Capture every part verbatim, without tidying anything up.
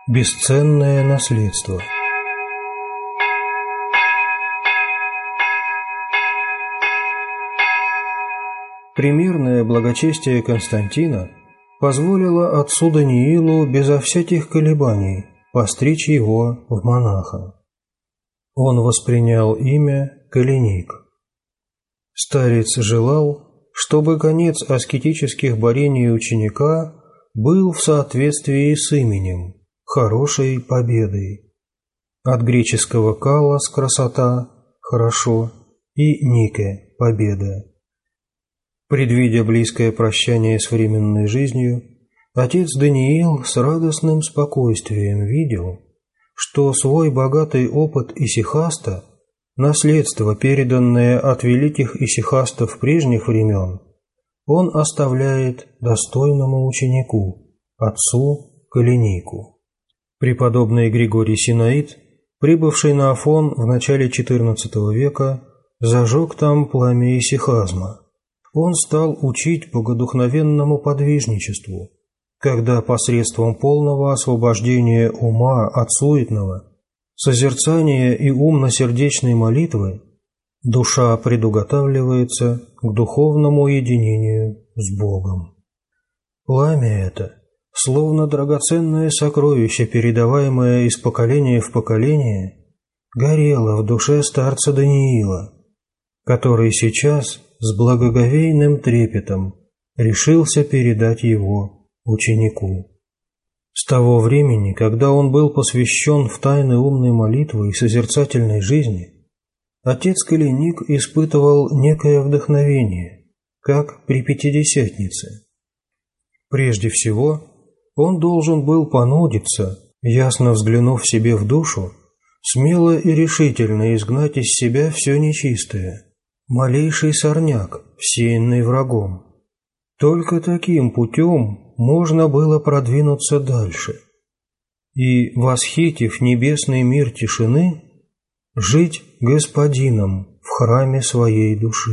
Бесценное наследство. Примерное благочестие Константина позволило отцу Даниилу безо всяких колебаний постричь его в монаха. Он воспринял имя Калиник. Старец желал, чтобы конец аскетических борений ученика был в соответствии с именем, хорошей победой. От греческого «калос» – красота, хорошо, и «нике» – победа. Предвидя близкое прощание с временной жизнью, отец Даниил с радостным спокойствием видел, что свой богатый опыт исихаста, наследство, переданное от великих исихастов прежних времен, он оставляет достойному ученику, отцу Калинику. Преподобный Григорий Синаид, прибывший на Афон в начале четырнадцатого века, зажег там пламя исихазма. Он стал учить богодухновенному подвижничеству, когда посредством полного освобождения ума от суетного, созерцания и умно-сердечной молитвы душа предуготавливается к духовному единению с Богом. Пламя это, словно драгоценное сокровище, передаваемое из поколения в поколение, горело в душе старца Даниила, который сейчас с благоговейным трепетом решился передать его ученику. С того времени, когда он был посвящен в тайны умной молитвы и созерцательной жизни, отец Калиник испытывал некое вдохновение, как при Пятидесятнице. Прежде всего, он должен был понудиться, ясно взглянув себе в душу, смело и решительно изгнать из себя все нечистое, малейший сорняк, всеянный врагом. Только таким путем можно было продвинуться дальше и, восхитив небесный мир тишины, жить господином в храме своей души.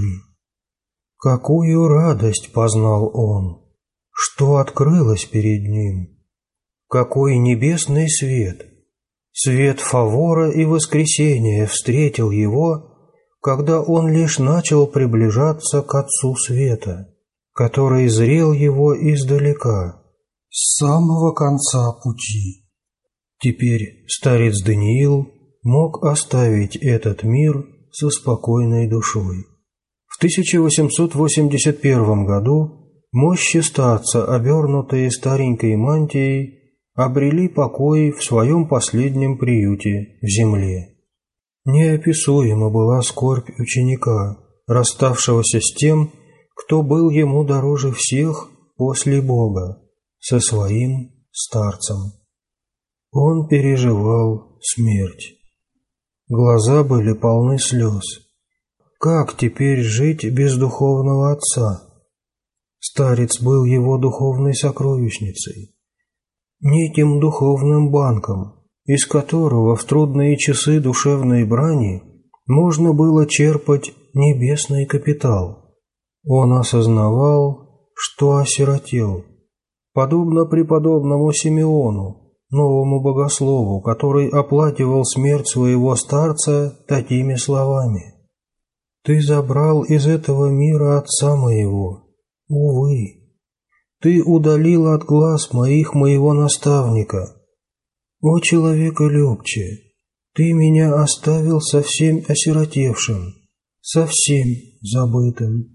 Какую радость познал он, что открылось перед ним! Какой небесный свет, свет фавора и воскресения встретил его, когда он лишь начал приближаться к Отцу Света, который зрел его издалека, с самого конца пути. Теперь старец Даниил мог оставить этот мир со спокойной душой. В тысяча восемьсот восемьдесят первом году мощи старца, обернутые старенькой мантией, обрели покой в своем последнем приюте в земле. Неописуема была скорбь ученика, расставшегося с тем, кто был ему дороже всех после Бога, со своим старцем. Он переживал смерть. Глаза были полны слез. Как теперь жить без духовного отца? Старец был его духовной сокровищницей, неким духовным банком, из которого в трудные часы душевной брани можно было черпать небесный капитал. Он осознавал, что осиротел, подобно преподобному Симеону, новому богослову, который оплакивал смерть своего старца такими словами: «Ты забрал из этого мира отца моего, увы, ты удалил от глаз моих моего наставника. О человеколюбче, ты меня оставил совсем осиротевшим, совсем забытым».